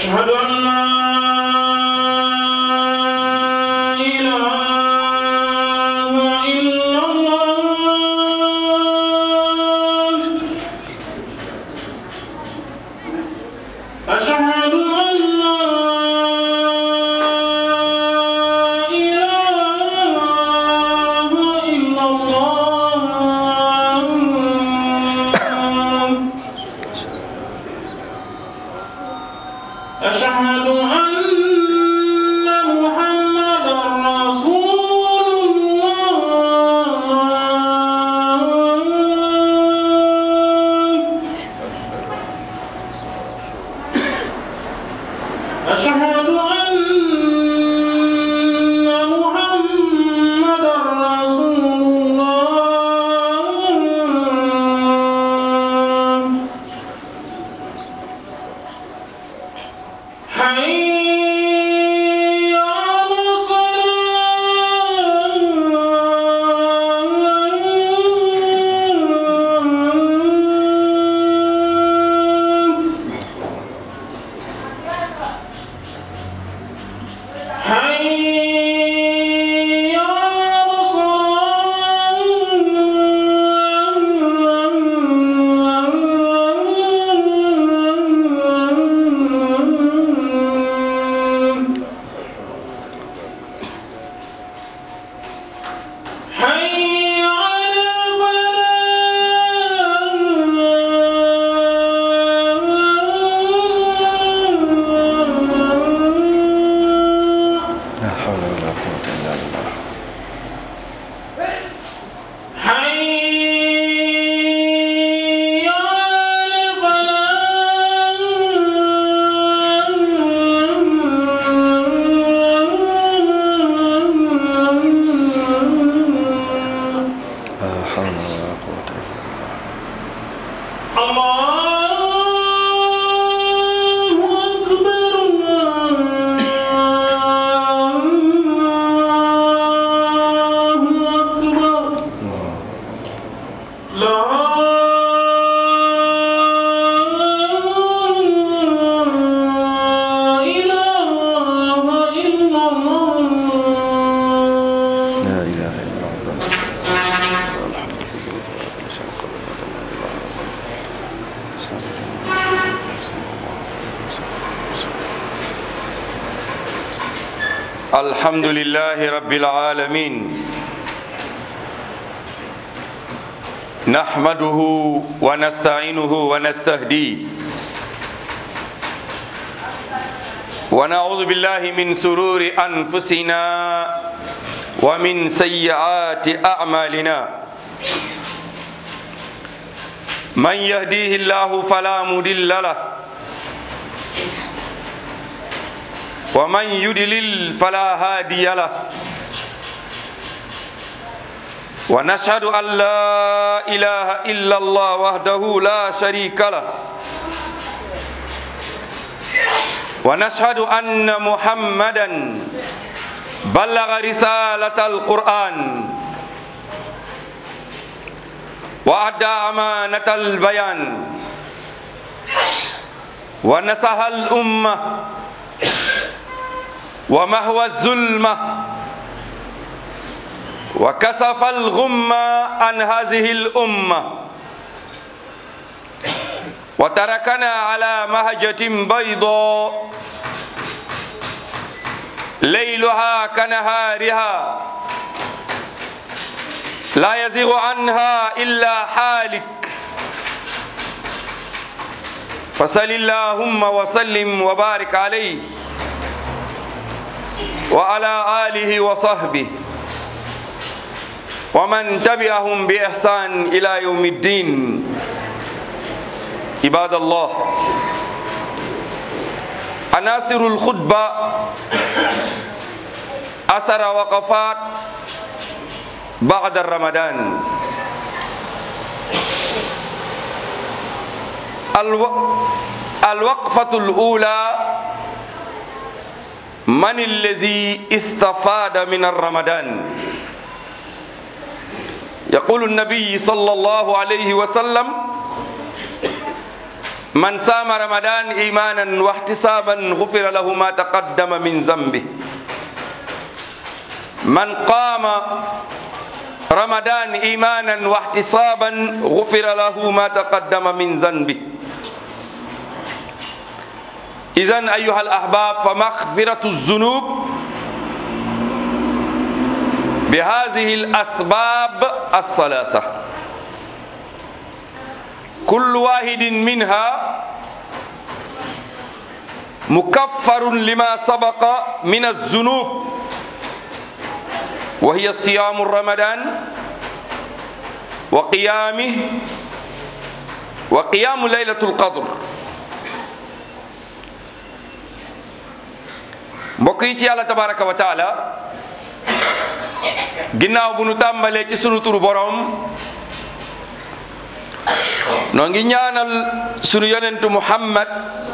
أشهد أن لا إله إلا الله. أشهد أن لا إله إلا الله. أشهد أن محمدا رسول الله. أشهد أن محمدا رسول الله. حي على الصلاة. حي على الصلاة. حي على الفلاح. لا حول ولا قوة إلا بالله. حي على الفلاح. لا حول ولا قوة إلا بالله. الله أكبر. الله أكبر. لا إله إلا الله. لا إله إلا الله. والحمد لله رب العالمين. الحمد لله رب العالمين. نحمده ونستعينه ونستهديه ونعوذ بالله من سرور أنفسنا ومن سيئات أعمالنا. من يهديه الله فلا مضل له ومن يضلل فلا هادي له. ونشهد أن لا إله إلا الله وحده لا شريك له. ونشهد أن محمدا بلغ رسالة القرآن وأدى أمانة البيان ونصح الأمة ومحو الظلمة وكشف الغمة عن هذه الأمة وتركنا على مهجة بيضاء ليلها كنهارها لا يزيغ عنها إلا حالك. فصل اللهم وسلم وبارك عليه وعلى آله وصحبه ومن تبعهم بإحسان إلى يوم الدين. عباد الله، عناصر الخطبة أثر وقفات بعد رمضان. الوقفة الأولى: من الذي استفاد من رمضان؟ يقول النبي صلى الله عليه وسلم: man saama ramadan imanan wa ihtisaban ghufira lahu ma taqaddama min zambi man qama ramadan imanan wa ihtisaban ghufira lahu ma taqaddama min zambi idhan ayyuha al-ahbab fa maghfiratu adh-dhunub bi hadhihi al-asbab ath-thalatha kullu wahidin minha mukaffarun lima sabaqa min adh-dhunub wa hiya siyamu ramadan wa qiyamu laylatul qadr. mbokk yi ci yàlla tabaraka wa taala, ginnaaw bu nu tàmbalee ci sunu turu borom, noo ngi ñaanal sunu yonentu Muhammad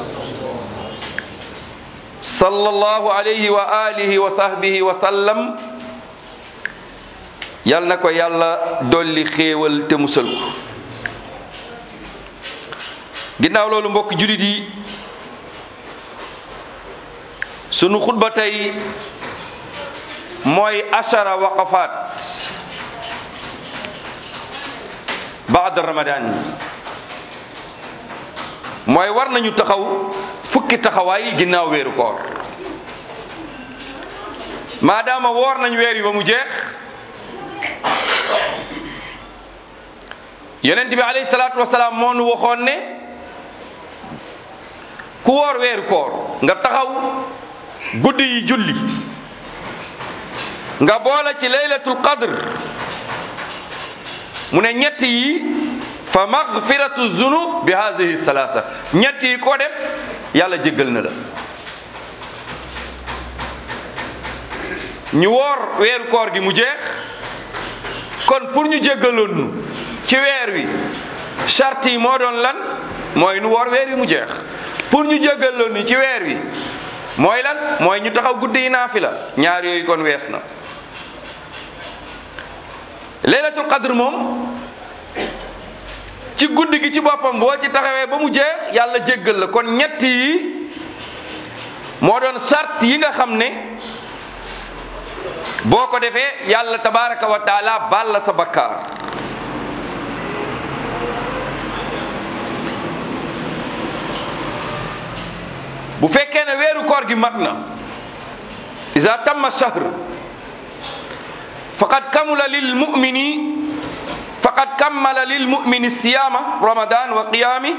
sallallahu alayhi wa alihi wa sahbihi wa sallam, yal na ko yàlla dolli xéewal te musal ko. ginnaaw loolu mbokk julit yi, sunu xutba tey mooy ashara waqafaat baada ramadan. mooy war nañu taxaw fukki taxawaay ginnaaw weeru koor. maadaama woor nañu weer yi ba mu jeex, yonent bi alayhi salaatu wasalaam moo nu waxoon ne ku woor weeru koor nga taxaw guddi yi julli, nga boole ci laylatul qadr, mu ne ñett yi fa maghfiratu zunub bi hadhihi salasa, ñett yi ko def yàlla jéggal na la. ñu woor weeru koor gi mu jeex, kon pour ñu jéggaloon nu ci weer wi charte yi moo doon lan? mooy nu woor weer wi mu jeex. pour ñu jéggaloon ni ci weer wi mooy lan? mooy ñu taxaw guddi yi naafila. ñaar yooyu kon wees na. laylatul qadr moom ci guddi gi ci boppam boo ci taxawee ba mu jeex yàlla jéggal la. kon ñett yi moo doon sart yi nga xam ne boo ko defee yàlla tabaraka wa taala baal la sa bakkaar. bu fekkee ne weeru koor gi mat na, iza tamma shahr faqad kammala lil mu'mini siyama ramadan wa qiyami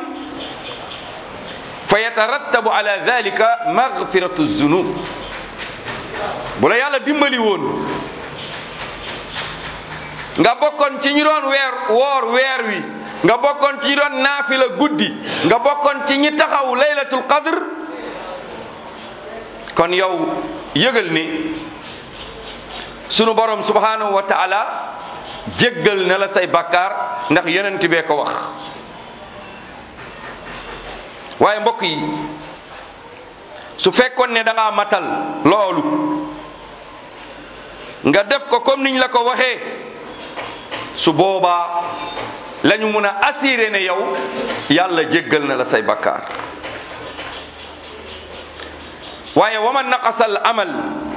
fa yatarattabu ala dhalika maghfiratu zunub. bu la yàlla dimbali woon nga bokkoon ci ñi doon woor weer wi, nga bokkoon ci ñi doon naafila guddi, nga bokkoon ci ñi taxaw laylatul qadr, kon yow yëgal ni sunu borom subhanahu wa taala jéggal na la say bakkaar, ndax yonent bee ko wax. waaye mbokk yi, su fekkoon ne da ngaa matal loolu nga def ko comme niñ la ko waxee, su boobaa la ñu mun a assuré ne yow yàlla jéggal na la say bakkaar. waaye waman naqasa al amal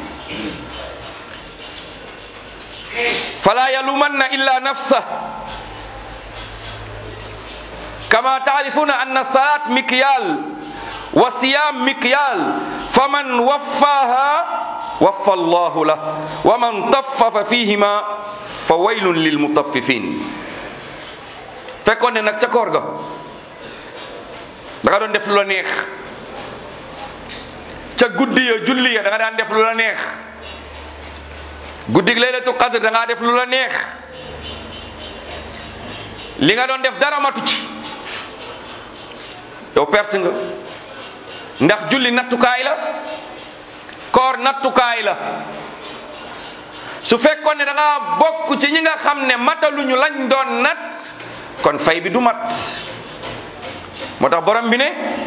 fala yalumanna illa nafsa kama taarifuna anna salat mikyal wa siyam mikyal faman waffaha waffa allahu lah wa man taffafa fihima fa waylun lil mutaffifin. fekkoon ne nag ca koor ga da nga doon def lu la neex, ca guddi ya julli ya da nga daan def lu la neex, guddi laylatul qadr da ngaa def lu la neex, li nga doon def dara matu ci, yow perte nga. ndax julli nattukaay la, koor nattukaay la. su fekkoon ne da ngaa bokk ci ñi nga xam ne mataluñu lañ doon nat, kon fay bi du mat. moo tax borom bi ne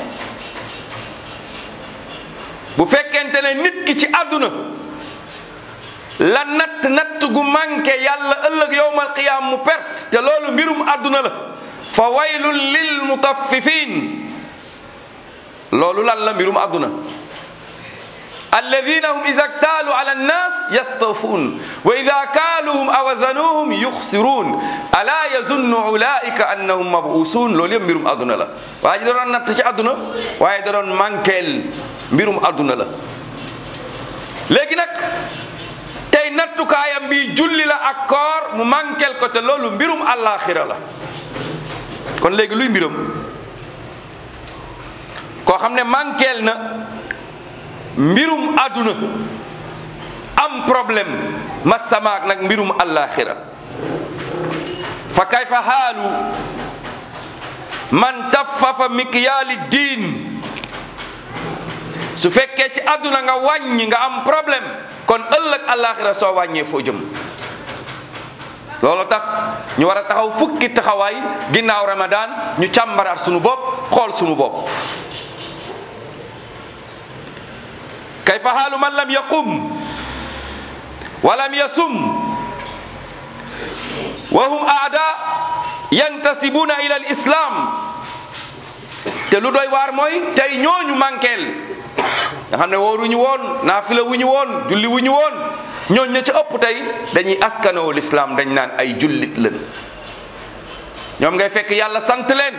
bu fekkente ne nit ki ci àdduna la natt gu manqué, yàlla ëllëg yowmal qiyaam mu perte, te loolu mbirum àdduna la. fa waylun lil mutaffifin, loolu lan la mbirum àdduna. alladina hum ida ktaalu ala annas yastawfuun wa ida kaaluhum aw wazanuhum yuxsiruun ala yazunnu ulaika annahum mabuusuun loolu yëpp mbirum àdduna la. waa ji da doon natt ci àdduna waaye da doon manqueel mbirum àdduna la. léegi nag tey nattukaayam bi julli la ak koor mu manqueel ko te loolu mbirum àllaaxira la. kon léegi luy mbiram koo xam ne manqueel na mbirum àdduna am problème masamaak nag mbirum àllaaxira fa kayfa haalu man taffafa mikyaali diin su fekkee ci àdduna nga wàññi nga am problème kon ëllëg àllaaxira soo wàññee foo jëm. loolu tax ñu war a taxaw fukki taxawaay ginnaaw Ramadan ñu càmbaraat sunu bopp xool sunu bopp. kayfa haalu man lam yaqum wa lam yasum wa hum aada yantasibuna ila al islam te lu doy waar mooy tey ñooñu manqueel nga xam ne wooruñu woon naafila wuñu woon julli wuñu woon ñooñ ña ci ëpp tey dañuy askanoo l'islam dañ naan ay jullit leen. ñoom ngay fekk yàlla sant leen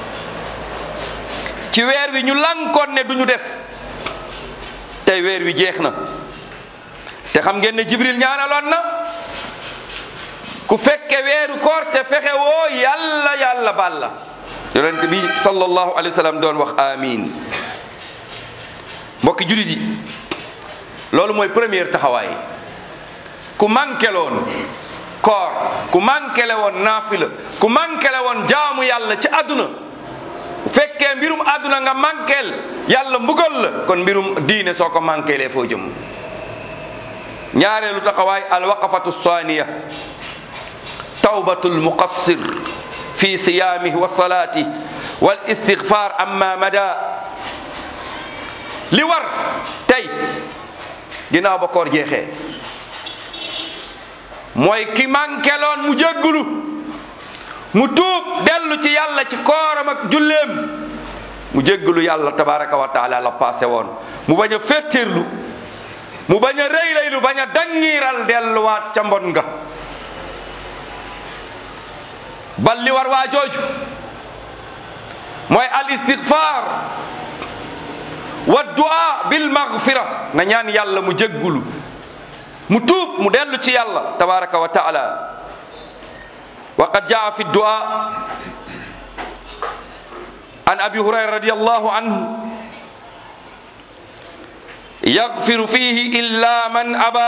ci weer wi ñu lankoon ne duñu def tey weer wi jeex na te xam ngeen ne Jibril ñaanaloon na ku fekke weeru koor te fexe woo yàlla baal la. yonent bi sallallahu alayhi wa sallam doon wax amiin. mbokki jullit yi loolu mooy première taxawaay ku manqué woon koor ku manqué woon naafila ku manqué woon jaamu yàlla ci àdduna bu fekkee mbirum àdduna nga manqueel yàlla mbugal la kon mbirum diine soo ko manqueelee foo jëm. ñaareelu taxawaay alwaqafatu saaniya tawbatul muqassir fi siyaamihi wa salaatihi wal istigfaar amma mada. li war tey ginnaaw ba koor jeexee mooy ki manqueloon mu jéggulu mu tuub dellu ci yàlla ci kooram ak julleem mu jéggulu yàlla tabaraka wa taala la passé woon mu bañ a féttirlu mu bañ a rëylaylu bañ a dangiiral delluwaat ca mbon nga. bal li war waa jooju mooy al istigfaar wa du'a bil maghfira na ñaan yàlla mu jéggulu mu tuub mu dellu ci yàlla tabaraka wa taala. wa qad jaa fi du'a an abi hurayra radiyallahu anhu yaghfiru fihi illa man aba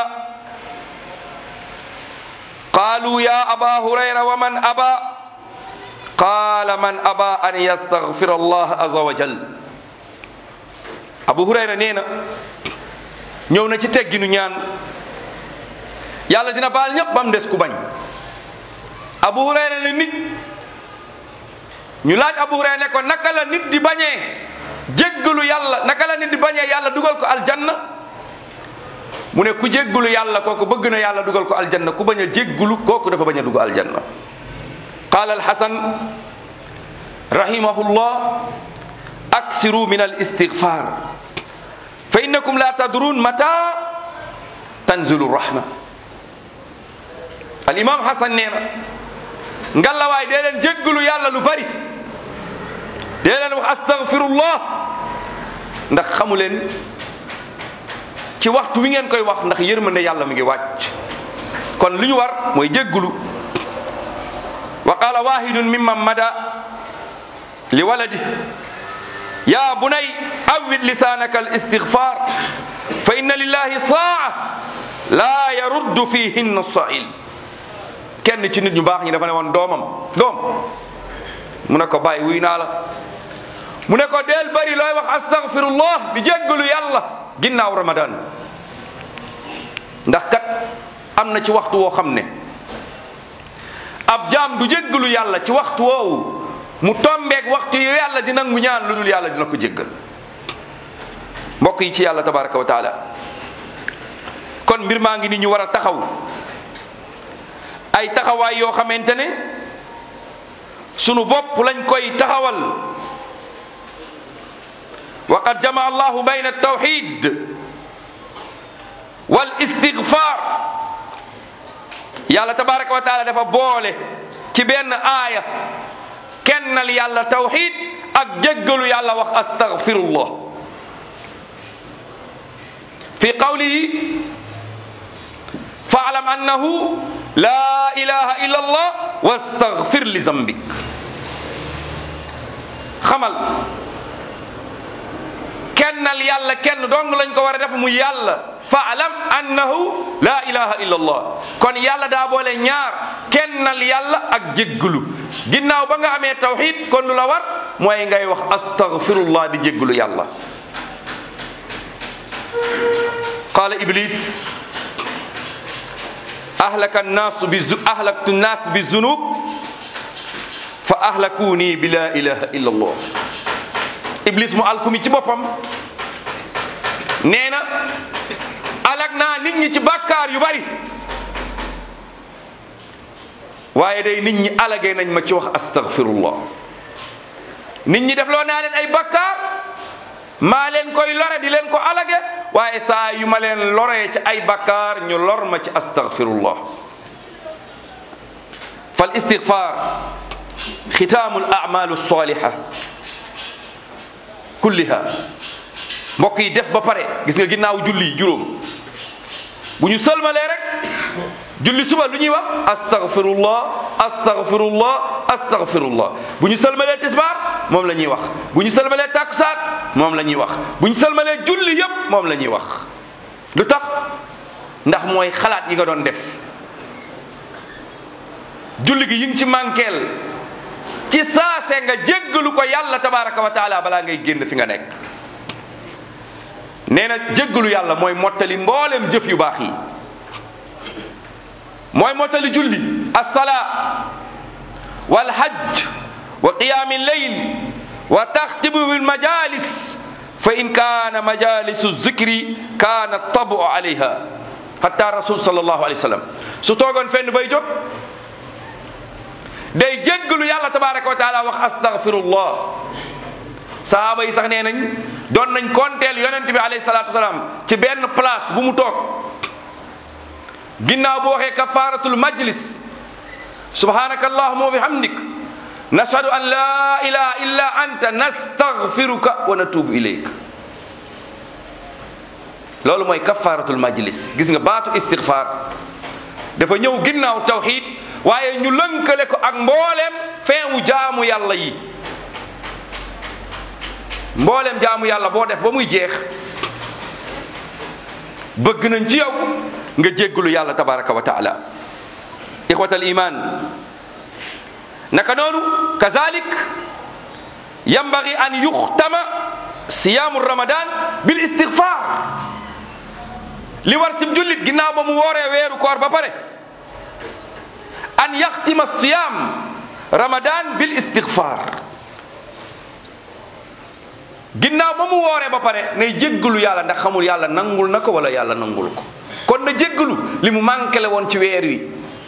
qalu ya aba hurayra wa man aba qala man aba an yastaghfira allah azza wa jal. Abu Hurayra nee na ñëw na ci tegginu ñaan yàlla dina baal ñëpp ba mu des ku bañ. Abu Hurayra ne nit ñu laaj Abu Hurayra ne ko naka la nit di bañee jéggalu yàlla naka la nit di bañee yàlla dugal ko aljanna mu ne ku jéggalu yàlla kooku bëgg na yàlla dugal ko aljanna ku bañ a jéggalu kooku dafa bañ a dugg aljanna. qaala al-Hasan rahimahullah aksiru min al istigfar fa innakum la tadrun mata tanzilu rahma. al imam Hasan nee na ngalawaay dee leen jéggalu yàlla lu bari dee leen wax astaghfirullah ndax xamu leen ci waxtu wi ngeen koy wax ndax yërmande yàlla mi ngi wàcc. kon li ñu war mooy jéggalu. wa qala wahidun mimman mada li waladi ya bunay awwid lisanaka al istighfar fa inna lillahi saa la yaruddu fihinna as-sa'il. kenn ci nit ñu baax ñi dafa ne woon doomam doom mu ne ko bàyyi wuy naa la mu ne ko deel bari looy wax astaghfirullah di jéggalu yàlla ginnaaw Ramadan ndax kat am na ci waxtu woo xam ne ab jaam du jéggalu yàlla ci waxtu woowu mu tombeeg waxtu yu yàlla di nangu ñaan lu dul yàlla dina ko jéggal. mbokk yi ci yàlla tabaraka wa taala kon mbir maa ngi ni ñu war a taxaw ay taxawaay yoo xamante ne sunu bopp lañ koy taxawal wa qad jamaa allahu bayna altawxid wal istigfar. yàlla tabaraka wa taala dafa boole ci benn aaya kennal yàlla tawxid ak jéggalu yàlla wax astaghfirullah fi qawlihi fa'lam annahu la ilaha illa allah wastaghfir li zambik. xamal kennal yàlla kenn dong lañ ko war a def mu yàlla fa'lam annahu la ilaha illa allah. kon yàlla daa boole ñaar kennal yàlla ak jéggalu. ginnaaw ba nga amee tawxid kon lu la war mooy ngay wax astaghfirullah di jéggalu yàlla. qaala iblis ahlaktu nnaas bi zunub fa ahlakuni bi la ilaha illa allah. iblis mu alkumi ci boppam nee na alak naa nit ñi ci bàkkaar yu bari waaye day nit ñi alagee nañ ma ci wax astaghfirullah. nit ñi def loo naa leen ay bàkkaar maa leen koy lore di leen ko alage waaye saa yu ma leen loree ci ay bàkkaar ñu lor ma ci astaghfirullah. fal istighfar xitaamul a'malu saliha kulliha. mbokk yi def ba pare gis nga ginnaaw julli juróom bu ñu sëlmalee rek julli suba lu ñuy wax astaghfirullah astaghfirullah astaghfirullah. bu ñu sëlmalee tisbaar moom la ñuy wax. bu ñu sëlmalee takkusaan moom la ñuy wax. bu ñu sëlmalee julli yépp moom la ñuy wax. lu tax? ndax mooy xalaat yi nga doon def. julli gi yi ngi ci mànkeel ci saase nga jéggalu ko yàlla tabaraka wa taala balaa ngay génn fi nga nekk. nee na jéggalu yàlla mooy mottali mboolem jëf yu baax yi. mooy mottali julli as-salaa wal hajj wa qiyaami layl wa taxtibu bil majalis fa in kaana majalisu zikri kaana tabu alayha. hatta rasul sallallahu alayhi wa sallam su toogoon fenn bay jóg day jéggalu yàlla tabaraka wa taala wax astaghfirullah. sahaaba yi sax nee nañ doon nañ konteel yonent bi alayhi salatu wasalaam ci benn place bu mu toog ginnaaw bu waxee kafaratul majlis subhanaka allahumma wa bihamdik nashhadu an la ilaha illa anta nastaghfiruka wa natubu ilayk. loolu mooy kafaratul majlis. gis nga baatu istighfar dafa ñëw ginnaaw tawxid waaye ñu lënkale ko ak mbooleem feewu jaamu yàlla yi. mbooleem jaamu yàlla boo def ba muy jeex bëgg nañ ci yow nga jéggalu yàlla tabaraka wa taala. ixwatal iman naka noonu kazalik yambagi an yuxtama siyaamu ramadan bil istighfar. li war ci jullit ginnaaw ba mu wooree weeru koor ba pare an yaxtima siyaam ramadan bil istighfar. ginnaaw ba mu wooree ba pare nay jéggalu yàlla ndax xamul yàlla nangul na ko wala yàlla nangul ko. kon na jéggalu li mu manqué woon ci weer wi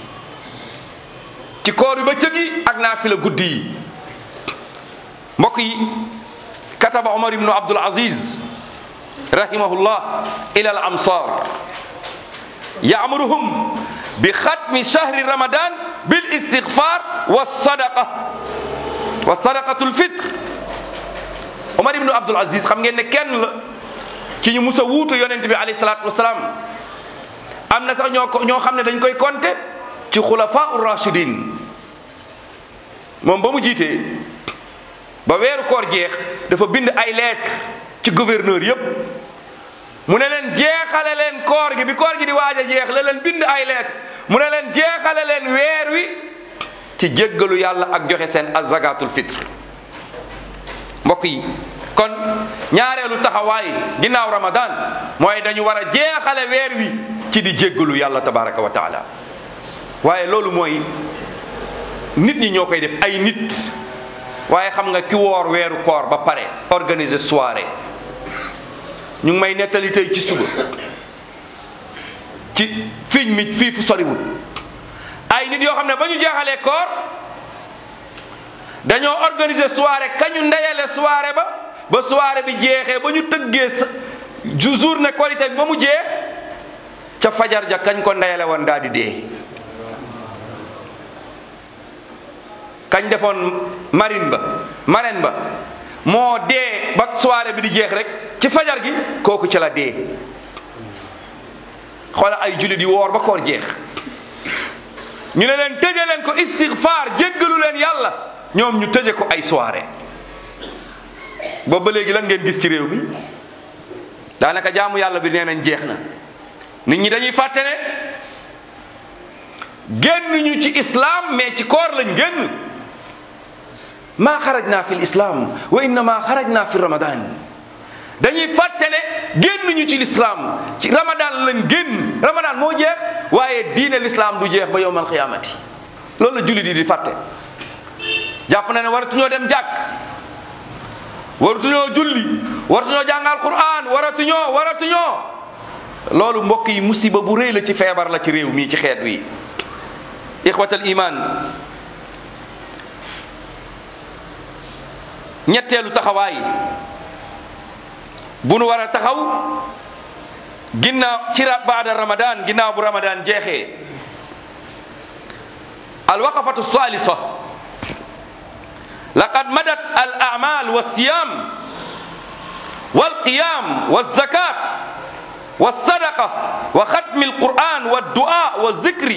ci koor yu bëccëg yi ak naafila guddi yi. mbokk yi kataba Omar ibnu Abdul Aziz rahimahullah ila al amsar ya'muruhum bi xatmi shahri ramadan bil istighfar wa sadaqa wa sadaqatul fitr. Omar ibnu Abdul Aziz xam ngeen ne kenn la ci ñu mus a wuutu yonent bi alayhi salaatu wasalaam. am na sax ñoo xam ne dañ koy compter ci xulafaa rashidin. moom ba mu jiitee ba weeru koor jeex dafa bind ay lettre ci gouverneur yépp mu ne leen jeexale leen koor gi bi koor gi di waaj a jeex la leen bind ay lettre mu ne leen jeexale leen weer wi ci jéggalu yàlla ak joxe seen azakatul fitre. mbokk yi kon ñaareelu taxawaay ginnaaw Ramadan mooy dañu war a jeexale weer wi ci di jéggalu yàlla tabaraka wa taala. waaye loolu mooy nit ñi ñoo koy def ay nit waaye xam nga ki woor weeru koor ba pare organiser soirée. ñu ngi may nettali tey ci suba ci fiñ mi fii fu soriwul ay nit yoo xam ne ba ñu jeexalee koor dañoo organiser soirée kañu ndeyale soirée ba ba soirée bi jeexee ba ñu tëggee journée Korité bi ba mu jeex ca fajar ja kañ ko ndeyale woon daal di dee. kañ defoon marine ba moo dee ba soirée bi di jeex rek ci fajar gi kooku ci la dee. xoola ay jullit yi woor ba koor jeex ñu ne leen tëje leen ko istighfar jéggalu leen yàlla ñoom ñu tëje ko ay soirée. boobu ba léegi lan ngeen gis ci réew mi daanaka jaamu yàlla bi nee nañ jeex na. nit ñi dañuy fàtte ne génn ñu ci islam mais ci koor lañ génn. maa xarajna fi l'islam wa innama xarajna fi ramadan. dañuy fàtte ne génn ñu ci l'islam ci ramadan lañ génn. ramadan moo jeex waaye diine l'islam du jeex ba yawmal qiyaamati. loolu la jullit yi di fàtte. jàpp na ne waratuñoo dem jàkk, waratuñoo julli, waratuñoo jàngal Qur'an, waratuñoo. loolu mbokk yi musiba bu rëy la ci feebar la ci réew mii ci xeet wi. ixwatal iman, ñetteelu taxawaay bu nu war a taxaw ginnaaw ci baada ramadan, ginnaaw bu ramadan jeexee. alwaqafatu salisa, laqad madat al a'mal wa siyam wal qiyam wa zakat wa sadaqa wa xatmi al quran wa du'a wa zikri.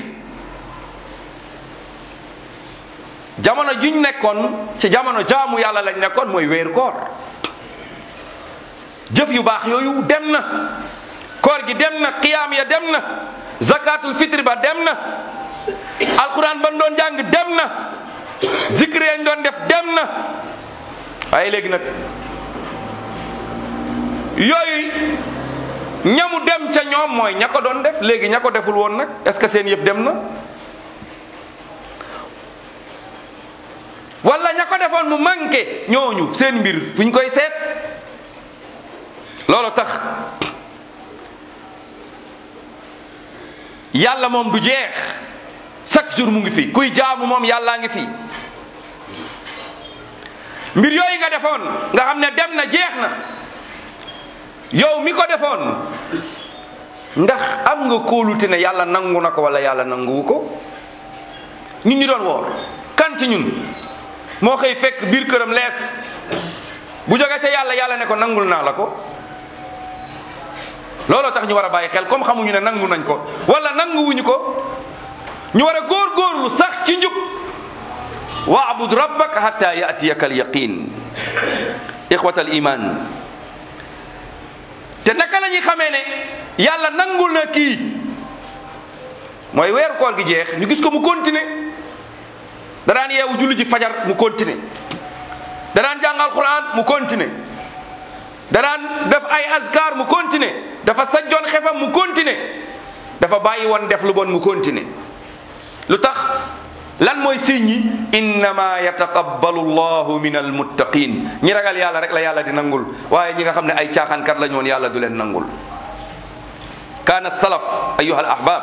jamono juñ nekkoon ci jamono jaamu yàlla lañ nekkoon mooy weeru koor. jëf yu baax yooyu dem na, koor gi dem na, qiyaam ya dem na, zakatul fitri ba dem na, alquran ban doon jàng dem na, zikri yañ doon def dem na. waaye léegi nag yooyu ñamu dem ca ñoom mooy ña ko doon def. léegi ña ko deful woon nag est-ce que seen yëf dem na? wala ña ko defoon mu manqué ñooñu seen mbir fu ñu koy seet. loolu tax yàlla moom du jeex, chaque jour mu ngi fi. kuy jaamu moom yàllaa ngi fi. mbir yooyu nga defoon nga xam ne dem na jeex na, yow mi ko defoon ndax am nga kóolute ne yàlla nangu na ko wala yàlla nanguwu ko? ñun ñi doon woor, kan ci ñun moo koy fekk biir këram leet bu jógee ca yàlla ne ko nangul naa la ko? looloo tax ñu war a bàyyi xel, comme xamuñu ne nangu nañ ko wala nanguwuñu ko, ñu war a góorgóorlu sax ci njub. wa'bud rabbaka hatta ya'tiyaka al-yaqin. ixwatal iman, te naka la ñuy xamee ne yàlla nangul na kii mooy weeru koor gi jeex ñu gis ko mu continuer. da daan yeewu julli ji fajar mu continuer, da daan jàngal Qur'an mu continuer, da daan def ay azkar mu continuer, dafa sajjoon xefam mu continuer, dafa bàyyi woon def lu bon mu continuer. lu tax? lan mooy signe yi? innama yataqabbalu llahu min almuttaqin. ñi ragal yàlla rek la yàlla di nangul, waaye ñi nga xam ne ay caaxaankat la ñu woon yàlla du leen nangul. kaana salaf ayuha al ahbab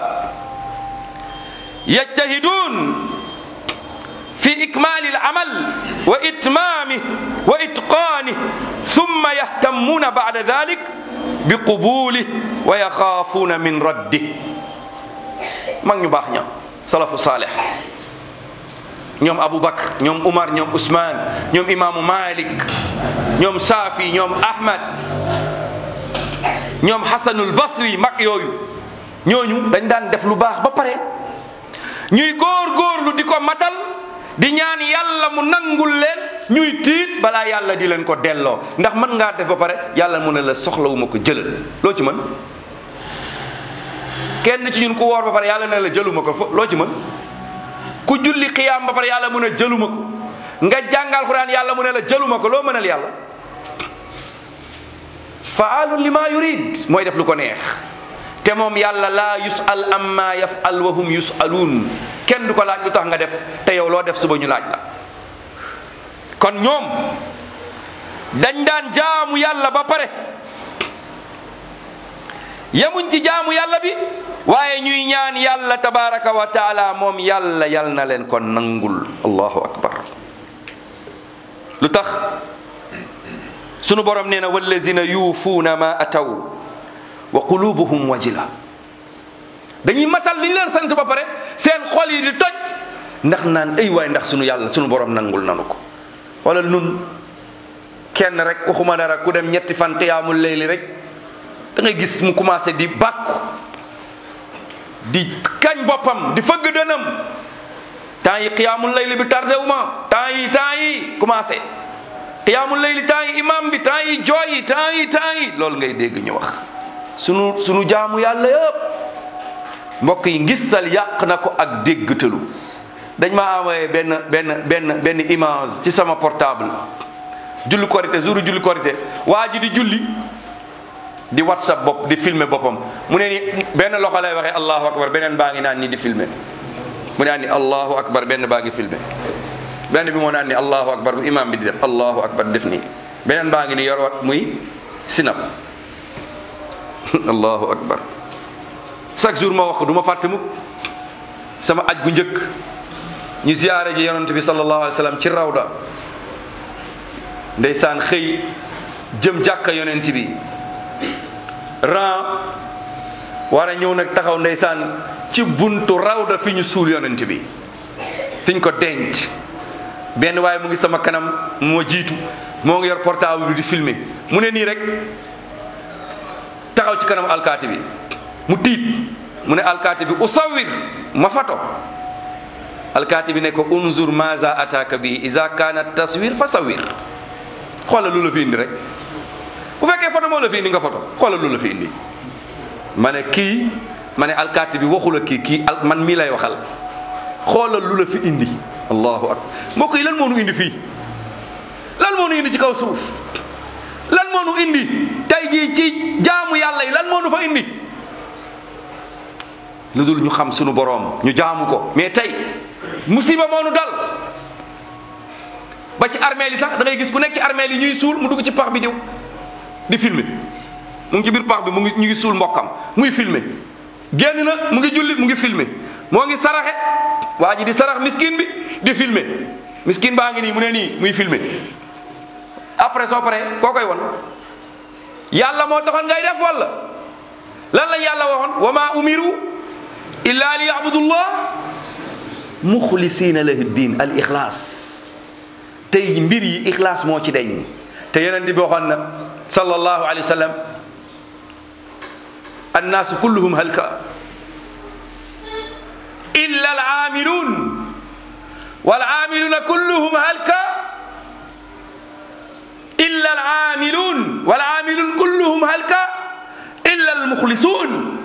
yajtahidun fi ikmali al amal wa itmamih wa itqanih thumma yahtammuna ba'da dhalik bi qubulih wa yaxaafuna min raddih. mag ñu baax ña salafu salih, ñoom Abu Bakr, ñoom Umar, ñoom Usman, ñoom imaamu Malik, ñoom Saafi, ñoom Ahmad, ñoom Hasanul Basri, mag yooyu ñooñu dañ daan def lu baax ba pare ñuy góorgóorlu di ko matal, di ñaan yàlla mu nangul leen, ñuy tiit balaa yàlla di leen ko delloo. ndax mën ngaa def ba pare yàlla mu ne la soxlawuma ko, jëlal. loo ci mën? kenn ci ñun ku woor ba pare yàlla ne la jëluma ko, loo ci mën? ku julli qiyaam ba pare yàlla mu ne jëluma ko, nga jàngal Qur'an yàlla mu ne la jëluma ko, loo mënal yàlla? fa'aalun lima yurid, mooy def lu ko neex. te moom yàlla laa yus'al amma yaf'al wa hum yus'aluun, kenn du ko laaj lu tax nga def te yow loo def suba ñu laaj la. kon ñoom dañ daan jaamu yàlla ba pare yemuñ ci jaamu yàlla bi, waaye ñuy ñaan yàlla tabaraka wa taala moom yàlla yal na leen ko nangul. allahu akbar. lu tax? sunu borom nee na wallazina yuufuuna ma ataw wa qulubuhum wajila dañuy matal li ñu leen sant ba pare seen xol yi di toj ndax naan ay waay ndax sunu yàlla sunu borom nangul nanu ko. wala nun kenn rek waxuma dara ku dem ñetti fan qiyaamul layli rek da ngay gis mu commencé di bàkku di kañ boppam di fëgg dënam temps yi qiyaamul layli bi tardé wu ma temps yi commencé qiyaamul layli temps yi imam bi temps yi jooy yi temps yi loolu ngay dégg ñu wax. sunu jaamu yàlla yëpp mbokk yi ngistal yàq na ko ak déggtalu. dañ ma envoyé benn image ci sama portable julli korité jour julli korité waa ji di julli di whatsapp bopp di filmer boppam mu ne ni benn loxo lay waxee allahu akbar beneen baa ngi naan ni di filmer mu naan ni allahu akbar benn baa ngi filmer benn bi moo naan ni allahu akbar bu imam bi di def allahu akbar def nii beneen baa ngi ni yor wat muy sinap allahu akbar chaque jour ma wax ko du ma fàtte mukk sama aj gu njëkk ñu ziyaare ji yonent bi sallallahu alayhi wa sallam ci rawda ndeysaan xëy jëm jàkka yonent bi ran war a ñëw nag taxaw ndeysaan ci buntu rawda fi ñu suul yonent bi fi ñu ko denc benn waaye mu ngi sama kanam moo jiitu moo ngi yor portable bi di filmer mu ne nii rek taxaw ci kanam alkaati bi mu tiit mu ne alkaati bi usawir ma fato alkaati bi ne ko unzur maza ataka bi iza kana taswir fa sawir xoolal lu la fi indi rek bu fekkee photo moo la fi indi nga photo xoolal lu la fi indi ma ne alkaati bi waxula kii man mii lay waxal xoolal lu la fi indi allahu akbar mbokk yi lan moo nu indi fii lan moo nu indi ci kaw suuf lan moo nu indi tey jii ci jaamu yàlla yi lan moo nu fa indi lu dul ñu xam sunu boroom ñu jaamu ko mais tey musiba moo nu dal ba ci armeel yi sax da ngay gis ku nekk ci armeel yi ñuy suul mu dugg ci pax bi di filmer mu ngi ci biir pax bi ñu ngi suul mbokkam muy filmer génn na mu ngi julli mu ngi filmer moo ngi saraxe waa ji di sarax miskin bi di filmer miskin baa ngi nii mu ne nii muy filmer après soo paree koo koy won yàlla moo taxoon ngay def walla lan la yàlla waxoon wa ma umiru illa li yabudullah muxlisina lahu din al ixlaas tey mbir yi ixlaas moo ci deñ te yonent bi waxoon na sallallahu alayhi wa sallam annaasu kulluhum halka illa al aamilun wal aamiluna kulluhum halka illa al aamilun wal aamilun kulluhum halka illa al muxlisuun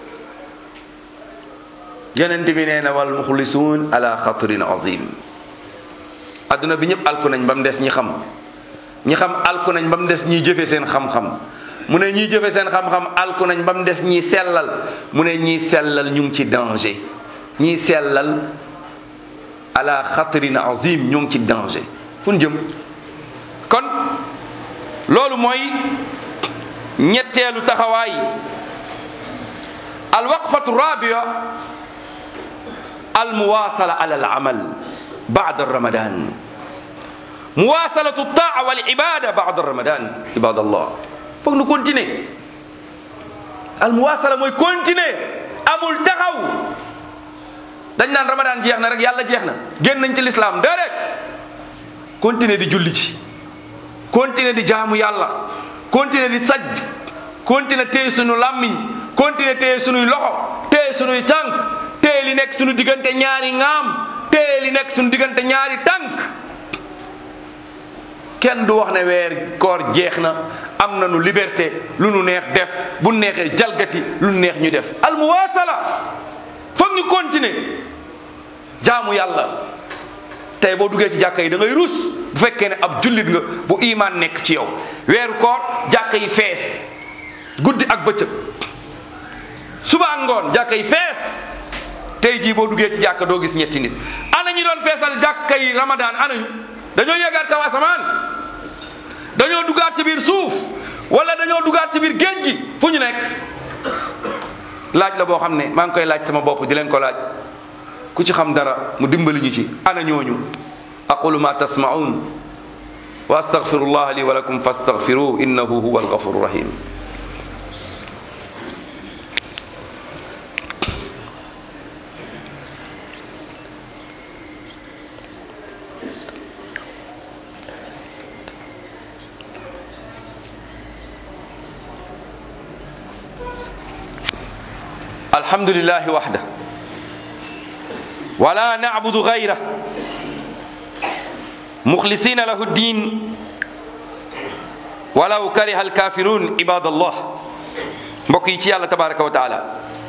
yonent bi nee na wal muxlisuun ala xatrin azim adduna bi ñëpp alku nañ ba mu des ñi xam alku nañ ba mu des ñiy jëfe seen xam-xam mu ne ñiy jëfe seen xam-xam alku nañ ba mu des ñiy sellal mu ne ñiy sellal ñu ngi ci danger ñiy sellal ala xatrin azim ñu ngi ci danger fu ñu jëm kon loolu mooy ñetteelu taxawaay alwaqfatu rabia almuwasala ala alamal ba'da ramadan muwasalatu taa wal ibada ba'da ramadan ibadallah foog nu continuer almuwasala mooy continuer amul taxaw dañ naan ramadan jeex na rek yàlla jeex na génn nañ ci lislaam déedéet continuer di julli ci continuer di jaamu yàlla continuer di sajj continuer téye sunu làmmiñ continuer téye sunuy loxo téye sunuy tànk téye li nekk sunu diggante ñaari ŋaam téye li nekk sunu diggante ñaari tànk kenn du wax ne weer koor jeex na am nañu liberté lu nu neex def bu neexee jalgati lu nu neex ñu def almuwaasala foog ñu continuer jaamu yàlla tey boo duggee ci jàkka yi da ngay rus bu fekkee ne ab jullit nga bu imaan nekk ci yow weeru koor jàkka yi fees guddi ak bëccëg suba ak ngoon jàkka yi fees tey jii boo duggee ci jàkka doo gis ñetti nit ana ñu doon feesal jàkka yi ramadan anañu dañoo yeggaat kaw asamaan dañoo duggaat ci biir suuf wala dañoo duggaat ci biir géej gi fu ñu nekk laaj la boo xam ne maa ngi koy laaj sama bopp di leen ko laaj ku ci xam dara mu dimbali ñu ci ana ñooñu aqulu ma tasma'un wa astaghfirullah li wa lakum fastaghfiruhu innahu huwal ghafurur rahim. alhamdulillahi wahda wala na'budu ghayra mukhlisina lahu ddin walaw kariha alkafirun ibadallah. mbokk yi ci yàlla tabaraka wa taala,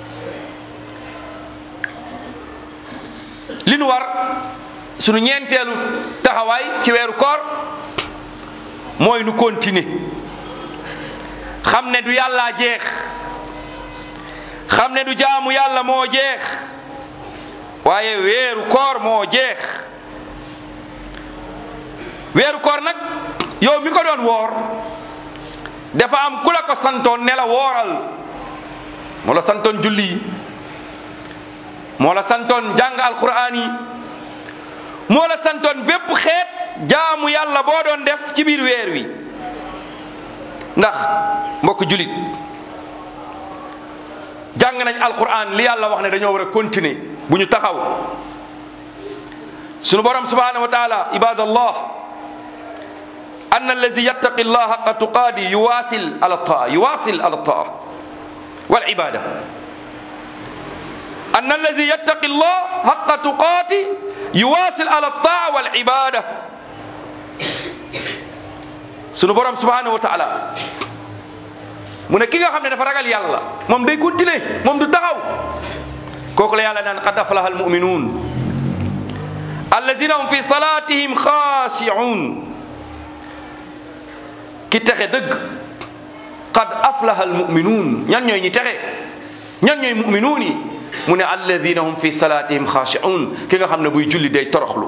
li nu war sunu ñeenteelu taxawaay ci weeru koor mooy nu continuer xam ne du yàlla jeex, xam ne du jaamu yàlla moo jeex, waaye weeru koor moo jeex. weeru koor nag yow mi ko doon woor dafa am ku la ko santoon ne la wooral, moo la santoon julli yi, moo la santoon jàng alquraan yi, moo la santoon bépp xeet jaamu yàlla boo doon def ci biir weer wi. ndax mbokk julit, jàng nañ alquran li yàlla wax ne dañoo war a continuer bu ñu taxaw. sunu borom subhanahu wa taala, ibadallah, an allazi yattaqi llah haqqa tuqaati yuwasil ala taa wal ibada. an allazi yattaqi llah haqqa tuqaati yuwasil ala taa wal ibada. sunu borom subhanahu wa taala mu ne ki nga xam ne dafa ragal yàlla moom day continuer, moom du taxaw. kooku la yàlla naan qad aflaha almuminuun allazina hum fi salatihim xaashi'un. ki texe dëgg, qad aflaha almuminuun. ñan ñooy ñi texe, ñan ñooy muminuun yi? mu ne allazina hum fi salatihim xaashi'un, ki nga xam ne buy julli day toroxlu.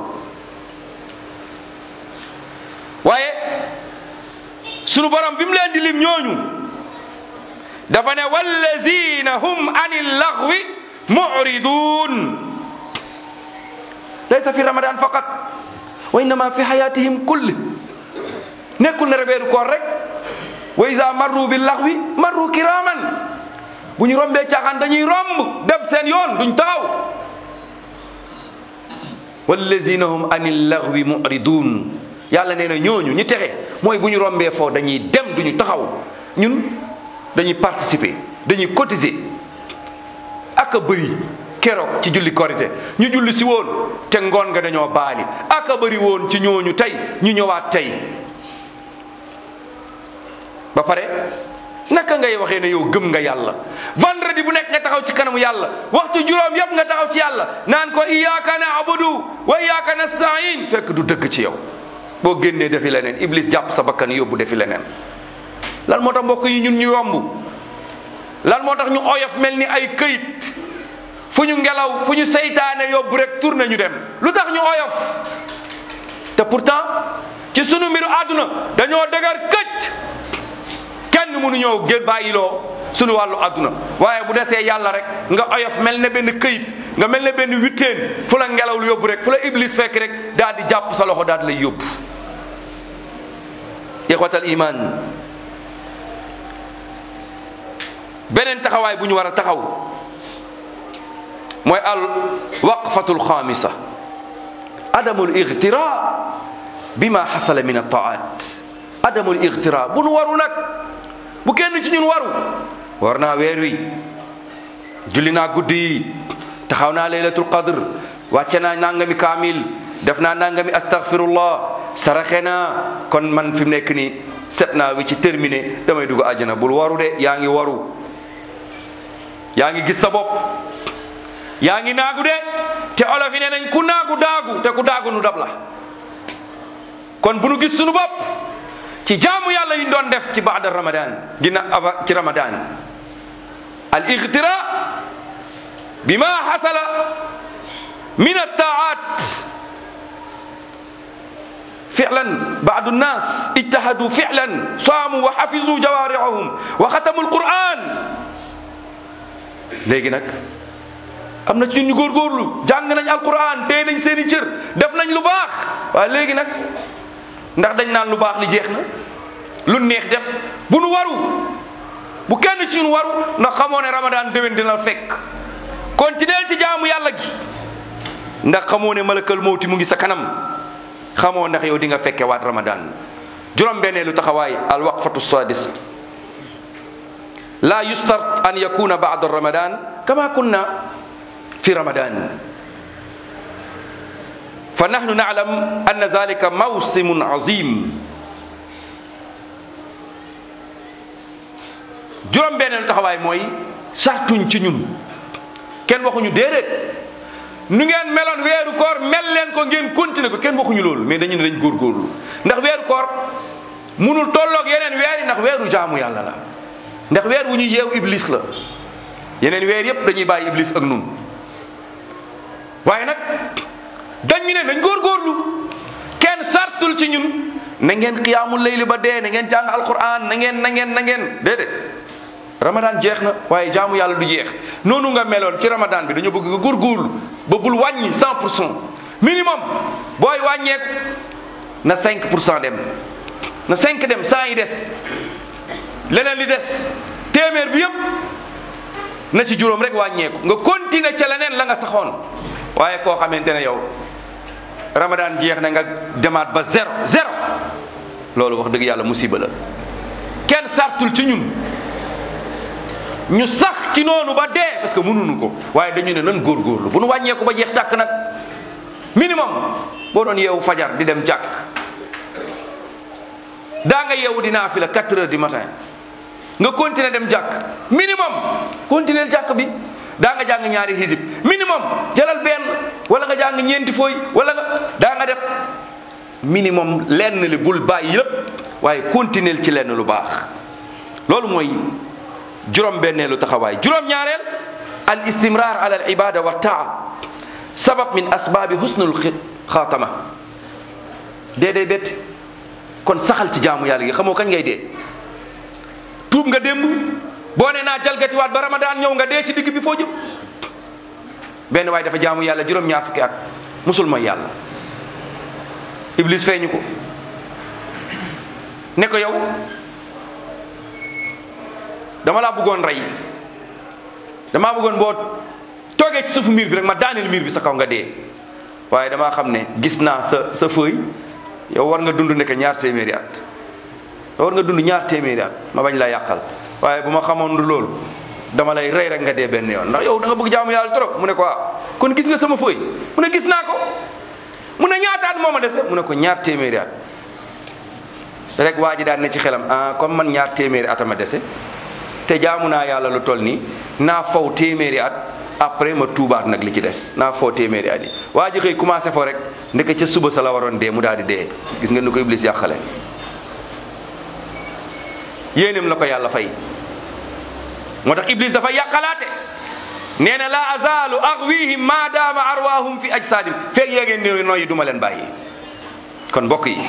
waaye sunu borom bi mu leen di lim ñooñu dafa ne wallazina hum anil laghwi mu'ridun. laysa fi ramadan faqat wa innama fi hayatihim kulli. nekkul ne weeru koor rek. wa iza marru bil laghwi marru kiraman. bu ñu rombee caaxaan dañuy romb dem seen yoon, duñ taxaw. wallazina hum anil laghwi mu'ridun. yàlla nee na ñooñu ñi texe mooy bu ñu rombee foo dañuy dem, duñu taxaw. ñun dañuy participer, dañuy cotiser. ak a bëri keroog ci julli korite ñu julli si woon te ngoon nga dañoo baali. ak a bëri woon ci ñooñu tey ñu ñëwaat tey. ba pare naka ngay waxee ne yow gëm nga yàlla vendredi bu nekk nga taxaw ci kanamu yàlla, waxtu juróom yëpp nga taxaw ci yàlla naan ko iyyaka na'budu wa iyyaka nasta'in, fekk du dëgg ci yow. boo génnee defi leneen, iblis jàpp sa bakkan yóbbu defi leneen. lan moo tax mbokk yi ñun ñu yomb? lan moo tax ñu oyof mel ni ay këyit, fu ñu ngelaw, fu ñu seytaane yóbbu rek tourné ñu dem? lu tax ñu oyof? te pourtant ci sunu mbiru àdduna dañoo dëgër këcc, kenn mënu ñëw gën bàyyiloo sunu wàllu àdduna. waaye bu desee yàlla rek nga oyof mel ne benn këyit, nga mel ne benn witteen, fu la ngelaw lu yóbbu rek, fu la iblis fekk rek daal di jàpp sa loxo daal di lay yóbbu. ixwatal iman, beneen taxawaay bu ñu war a taxaw mooy al waqfatul xaamisa, adamul igtira bima xasala min at-taat. adamul igtira, bu nu waru nag, bu kenn ci ñun waru. war naa weer wi, julli naa guddi yi, taxaw naa laylatul qadr, wàcce naa nangami kaamil, def naa nangami astaghfirullah, saraxe naa, kon man fi mu nekk nii set naa wi ci terminé, damay dugg àjjana. bul waru de, yaa ngi waru, yaa ngi gis sa bopp, yaa ngi naagu de. te olof yi nee nañ ku naagu daagu, te ku daagu nu dab la. kon bu nu gis sunu bopp ci jaamu yàlla yi ñu doon def ci baada ramadan, dina ava ci ramadan. al igtira bima hasala min at-taat. fi'lan ba'du an-nas ijtahadu fi'lan saamu wa hafizu jawarihum wa khatamu al-Qur'an. léegi nag am na ci ñun ñu góorgóorlu, jàng nañ alquran, téye nañ seen i cër, def nañ lu baax. waaye léegi nag ndax dañ naan lu baax li jeex na lu neex def bu nu waru bu kenn ci ñun waru ndax xamoo ne ramadan déwén dina fekk continuer ci jaamu yàlla gi ndax xamoo ne malakal mawti mu ngi sa kanam xamoo ndax yow di nga fekke waat ramadan juróom-benneelu taxawaay al waqfatu sadis la yustart an yakuna ba'da ramadan kama kunna fi ramadan fa nahnu na'lam anna zalika mawsimun azim juróom-benneelu taxawaay mooy sartuñ ci ñun kenn waxuñu déedéet nu ngeen meloon weeru koor mel leen ko ngeen continuer ko kenn waxuñu loolu mais dañu ne dañ góorgóorlu ndax weeru koor munul tolloog yeneen weer yi ndax weeru jaamu yàlla la ndax weer wu ñu yeew iblis la yeneen weer yépp dañuy bàyyi iblis ak nun waaye nag dañu ne nañ góorgóorlu kenn sartul ci ñun na ngeen xiyaamul layli ba dee na ngeen jàng alquran na ngeen déedéet ramadan jeex na waaye jaamu yàlla du jeex noonu nga meloon ci ramadan bi dañoo bëgg nga góorgóorlu ba bul wàññi 100% minimum booy wàññeeku na 5% dem na 5 dem 100 yi des leneen li des téeméer bi yëpp na ci juróom rek wàññeeku nga continuer ca leneen la nga saxoon waaye koo xamante ne yow ramadan jeex na nga demaat ba zéro loolu wax dëgg yàlla musiba la kenn sartul ci ñun ñu sax ci noonu ba dee parce que mënuñu ko waaye dañu ne nan góorgóorlu bu nu wàññeeku ba jeex tàkk nag minimum boo doon yeewu fajar di dem jàkk daa nga yeewu di naafila 4 heures du matin nga continuer dem jàkk minimum continuer jàkk bi daa nga jàng ñaari hizib minimum jëlal benn wala nga jàng ñeenti fooy wala nga daa nga def minimum lenn li bul bàyyi lépp waaye continuer ci lenn lu baax loolu mooy juróom-benneelu taxawaay juróom-ñaareel al istimrar ala al ibada wa taa sabab min asbaabi husnul xaatama dee bett kon saxal ci jaamu yàlla gi xamoo kañ ngay dee tuub nga démb boo ne naa jalgatiwaat ba ramadan ñëw nga dee ci digg bi foo jëm benn waaye dafa jaamu yàlla juróom-ñaar fukki at musul mooy yàlla iblis feeñu ko ne ko yow dama laa bëggoon rey damaa bëggoon boo toogee ci suufu miir bi rek ma daaneel miir bi sa kaw nga dee waaye damaa xam ne gis naa sa fëy yow war nga dund nekk 2 téeméeri at yow war nga dund 2 téeméeri at ma bañ la yàqal waaye bu ma xamoon du loolu dama lay rey rek nga dee benn yoon ndax yow da nga bëgg jaamu yàlla trop mu ne ko kon gis nga sama fëy mu ne gis naa ko mu ne ñaata at moo ma dese mu ne ko 2 téeméeri at rek waa ji daan ne ci xelam comme man 2 téeméeri at a ma dese te jaamu naa yàlla lu toll nii naa faw téeméeri at après ma tuubaat nag li ci des naa faw téeméeri at yi waa ji xëy commencé fo rek ndeke ca suba sa la waroon dee mu daal di dee gis nga ni ko iblis yàqale yéenem la ko yàlla fay moo tax iblis dafa yàqalaate nee na la azalu aghwihim ma daama arwahum fi ajsadim feeg yéegeen ne nooyi duma leen bàyyi kon mbokk yi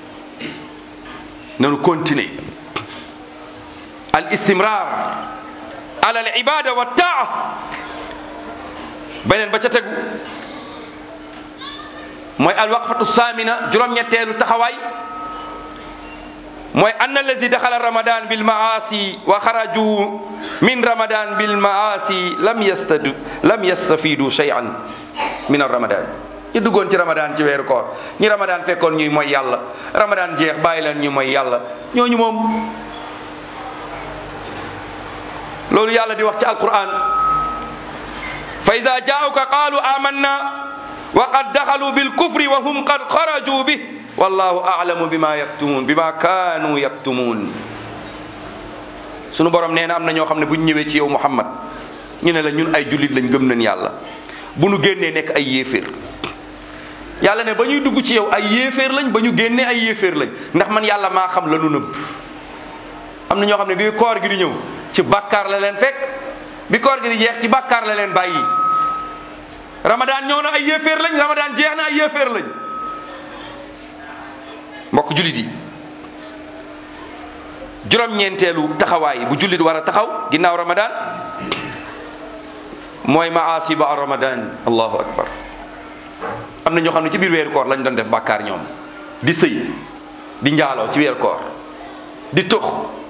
nanu continuer al istimrar ala al ibada wa taa beneen ba ca tegu mooy al waqfatu samina juróom-ñetteelu taxawaay mooy ann allazi daxala ramadan bil maasi wa xaraju min ramadan bil maasi lam yastafidu shay'an min ar ramadan ñu duggoon ci ramadan ci weeru koor ñi ramadan fekkoon ñuy mooy yàlla ramadan jeex bàyyi leen ñu mooy yàlla ñooñu moom loolu yàlla di wax ci alquran fa ida jaauka qaalu amanna wa qad daxalu bil kufri wa hum qad xaraju bih wallahu a'lamu bima kaanu yaktumun sunu borom nee na am na ñoo xam ne bu ñu ñëwee ci yow Muhammad ñu ne la ñun ay jullit lañ gëm nañ yàlla bu nu génnee nekk ay yéeféer yàlla ne ba ñuy dugg ci yow ay yéeféer lañ ba ñu génnee ay yéeféer lañ ndax man yàlla maa xam la nu nëbb am na ñoo xam ne bi koor gi di ñëw ci bàkkaar la leen fekk bi koor gi di jeex ci bàkkaar la leen bàyyi ramadan ñëw na ay yéeféer lañ ramadan jeex na ay yéeféer lañ mbokk jullit yi juróom-ñeenteelu taxawaay bu jullit war a taxaw ginnaaw ramadan mooy maasi ba ramadan allahu akbar am na ñoo xam ne ci biir weeru koor lañ doon def bàkkaar ñoom di sëy di njaaloo ci weeru koor, di tux,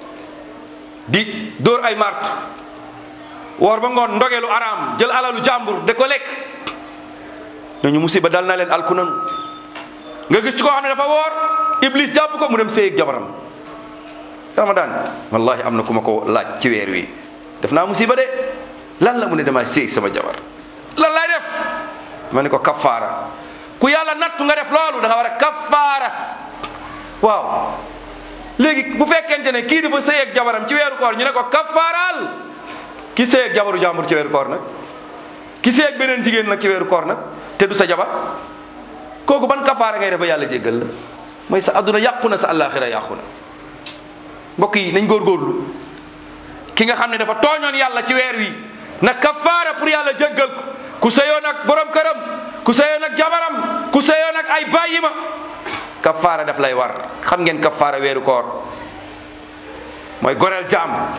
di dóor ay mart, woor ba ngoon ndogelu araam, jël alalu jàmbur de ko lekk, ñooñu musiba dal na leen alku nanu. nga gis ci koo xam ne dafa woor iblis jàpp ko mu dem sëy ak jabaram ramadan. wallahi am na ku ma ko laaj ci weer wi, def naa musiba de, lan la mu ne damay sëy sama jabar, lan lay def? ma ne ko kafaara. ku yàlla nattu nga def loolu da nga war a kafaara. waaw léegi bu fekkente ne kii dafa sëy ak jabaram ci weeru koor ñu ne ko kafaaral, ki sëy ak jabaru jàmbur ci weeru koor nag, ki sëy ak beneen jigéen nag ci weeru koor nag te du sa jabar, kooku ban kafaara ngay def ba yàlla jéggal la? mooy sa adduna yàqu na, sa àllaaxira yàqu na. mbokk yi nañ góorgóorlu. ki nga xam ne dafa tooñoon yàlla ci weer wi na kafaara pour yàlla jéggal ko. ku sëyoon ak borom këram, ku sëyoon ak jabaram, ku sëyoon ak ay bàyyima, kafaara daf lay war. xam ngeen kafaara weeru koor mooy goreel jaam,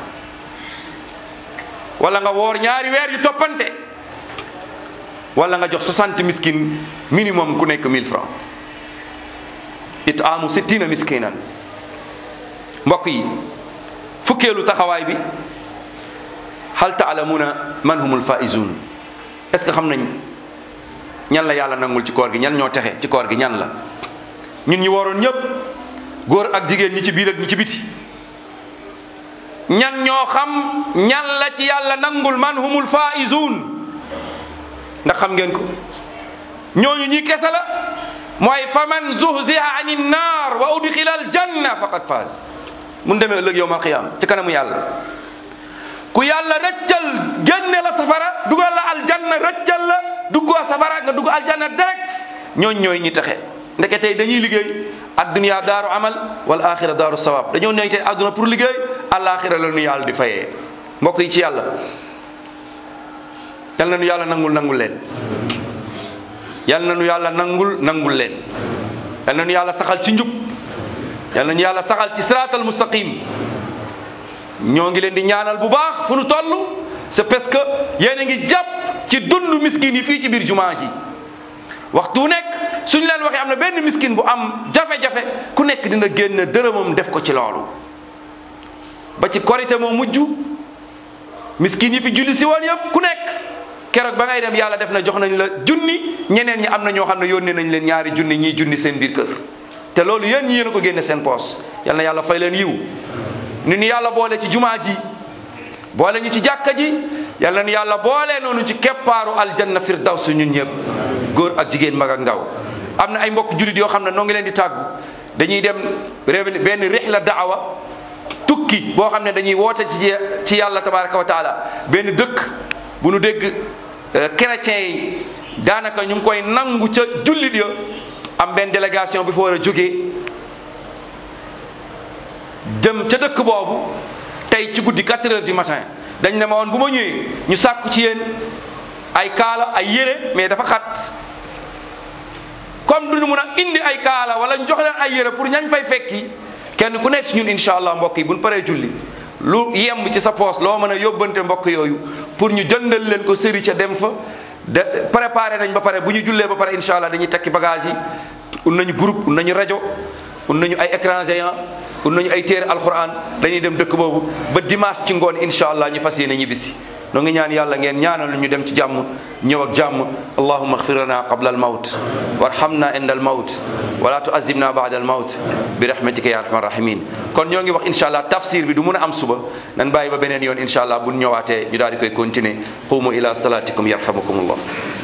wala nga woor ñaari weer yu toppante, wala nga jox 60 miskin minimum ku nekk 1000 francs. it'aamu 60 miskinan. mbokk yi fukkeelu taxawaay bi, hal ta'lamuna man humul faizun. est-ce que xam nañ ñan la yàlla nangul ci koor gi, ñan ñoo texe ci koor gi, ñan la? ñun ñi waroon ñëpp, góor ak jigéen ñi ci biir ak ñi ci biti, ñan ñoo xam ñan la ci yàlla nangul man humul faizun? ndax xam ngeen ko? ñooñu ñi kese la, mooy faman zuhziha anin naar wa udxila al janna faqad faaz. mun demee ëllëg yawmal qiyaama ci kanamu yàlla, ku yàlla rëccal génne la safara dugal la aljanna, rëccal la dugg safara nga dugg aljanna direct, ñooñ ñooy ñi taxe. ndeke tey dañuy liggéey, adduniya daaru amal wal axira daaru sawaab. dañoo ñëw tey adduna pour liggéey, alaxira la nu yàlla di fayee. mbokk yi ci yàlla, yal na nu yàlla nangul leen, yal na nu yàlla nangul leen, yal na nu yàlla saxal ci njub, yal na nu yàlla saxal ci siraatal mustaqim. ñoo ngi leen di ñaanal bu baax fu nu toll, c'est parce que yéen a ngi jàpp ci dundu miskin yi fii ci biir jumaa ji. waxtu nekk suñu leen waxee am na benn miskin bu am jafe-jafe, ku nekk dina génn dërëmam def ko ci loolu. ba ci korite moo mujj, miskin yi fi julli si woon yëpp ku nekk keroog ba ngay dem yàlla def na jox nañ la junni, ñeneen ñi am na ñoo xam ne yónnee nañ leen ñaari junni, ñii junni seen biir kër. te loolu yéen ñi yéen a ko génne seen poos. yal na yàlla fay leen yiw. ni ñu yàlla boole ci jumaa ji, boole ñu ci jàkka ji, yal na ñu yàlla boole noonu ci keppaaru aljanna firdaws ñun ñëpp, góor ak jigéen, mag ak ndaw. am na ay mbokk jullit yoo xam ne noo ngi leen di tàggu, dañuy dem benn rihla daawa, tukki boo xam ne dañuy woote ci yàlla tabaraka wa taala. benn dëkk bu nu dégg chrétiens yi daanaka ñu ngi koy nangu ca jullit ya, am benn délégation bi fa war a jógee dem ca dëkk boobu tey ci guddi 4 heures du matin. dañ ne ma woon bu ma ñëwee ñu sàkku ci yéen ay kaala, ay yére, mais dafa xat. comme duñu mun a indi ay kaala wala ñu jox leen ay yére pour ñañ fay fekki, kenn ku nekk ci ñun incha allah mbokk yi buñ paree julli, lu yemb ci sa poos loo mën a yóbbante mbokk yooyu pour ñu jëndal leen ko sëri ca dem fa. de préparé nañ ba pare, bu ñu jullee ba pare incha allah dañuy tekki bagage yi. un nañu groupe, un nañu rajo, un nañu ay écran géant, un nañu ay téere alquran. dañuy dem dëkk boobu ba dimanche ci ngoon incha allah ñu fas yéene ñibbisi. noo ngi ñaan yàlla ngeen ñaanal ñu dem ci jàmm ñëw ak jàmm. allahumma ighfir lana qabla al mawt warhamna inda al mawt wala tu'azzibna ba'da al mawt bi rahmatika ya arhamar rahimin. kon ñoo ngi wax incha allah tafsir bi du mun a am suba, nan bàyyi ba beneen yoon incha allah bu ñu ñëwaatee ñu daal di koy continuer. qumu ila salatikum yarhamukumullah.